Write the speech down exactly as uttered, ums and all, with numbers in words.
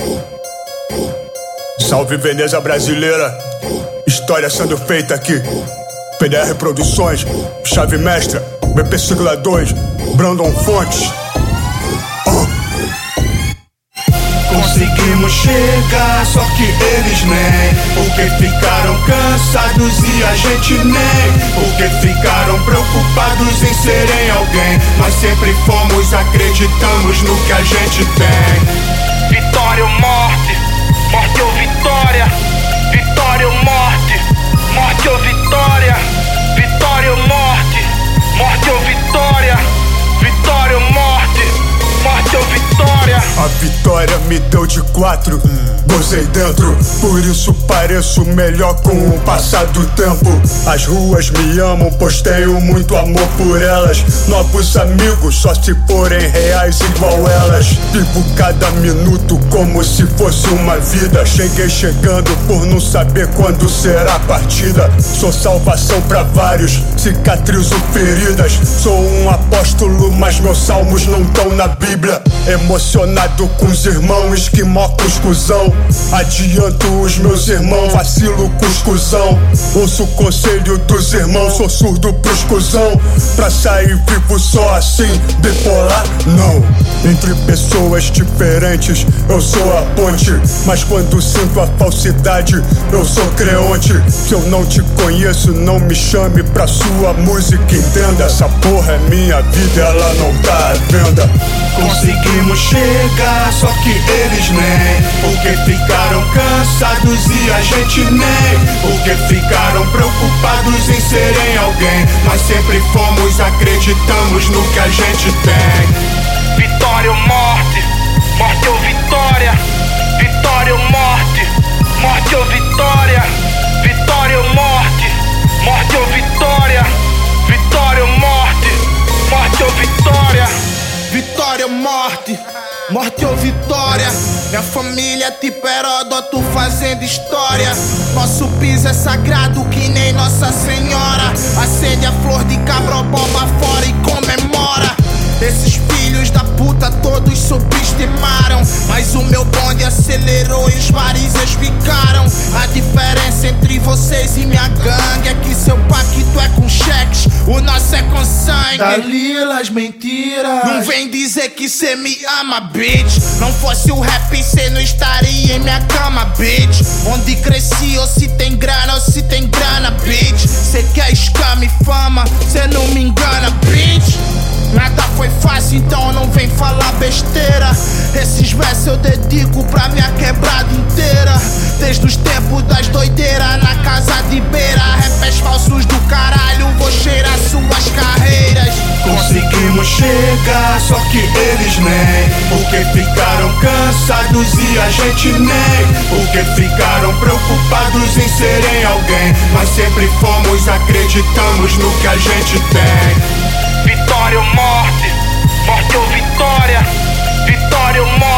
Salve Veneza brasileira, história sendo feita aqui. P D R Produções, Chave Mestra, B P Sigla dois, Brandon Fontes. Oh. Conseguimos chegar, só que eles nem. Porque ficaram cansados e a gente nem. Porque ficaram preocupados em serem alguém. Mas sempre fomos, acreditamos no que a gente tem. Vitória ou morte, morte ou vitória. Vitória ou morte, morte ou vitória. Vitória ou morte, morte ou vitória. Vitória ou morte, morte ou vitória. A vitória me deu de quatro, gozei dentro. Por isso pareço melhor com o passar do tempo. As ruas me amam, pois tenho muito amor por elas. Novos amigos só se forem reais igual elas. Vivo cada minuto como se fosse uma vida. Cheguei chegando por não saber quando será a partida. Sou salvação pra vários, cicatrizo feridas. Sou um apóstolo, mas meus salmos não estão na Bíblia. Emocionado com os irmãos, esquimó com os cuzão. Adianto os meus irmãos, vacilo com os cuzão. Ouço o conselho dos irmãos, sou surdo pros cuzão. Pra sair vivo só assim, bipolar não. Entre pessoas diferentes eu sou a ponte. Mas quando sinto a falsidade eu sou creonte. Se eu não te conheço não me chame pra sua música, entenda. Essa porra é minha vida, ela não tá à venda. Conseguimos chegar, só que eles nem. Porque ficaram cansados e a gente nem. Porque ficaram preocupados em serem alguém. Mas sempre fomos, acreditamos no que a gente tem. Vitória ou morte, morte ou vitória. Vitória ou morte, morte ou vitória. Vitória ou morte, morte ou vitória. Vitória ou morte, morte ou vitória. Vitória ou morte, morte ou vitória. Minha família é tipo Heródoto fazendo história. Nosso piso é sagrado que nem Nossa Senhora. Acende a flor de cabroboba fora e comemora. Esses filhos da puta todos subestimaram. Mas o meu bonde acelerou e os varizes ficaram. A diferença entre vocês e minha gangue é que seu pacto é com cheques, o nosso é com sangue. Dalilas mentiras. Não vem dizer que cê me ama, bitch. Não fosse o rap cê não estaria em minha cama, bitch. Onde cresci ou se tem grana ou se tem grana, bitch. Cê quer escama e fama, cê não me engana, bitch. Nada foi fácil, então não vem falar besteira. Esses versos eu dedico pra minha quebrada inteira. Desde os tempos das doideiras na casa de beira. Rappers falsos do caralho, vou cheirar suas carreiras. Conseguimos chegar, só que eles nem. Porque ficaram cansados e a gente nem. Porque ficaram preocupados em serem alguém. Mas sempre fomos, acreditamos no que a gente tem. Vitória ou morte, morte ou vitória. Vitória ou morte.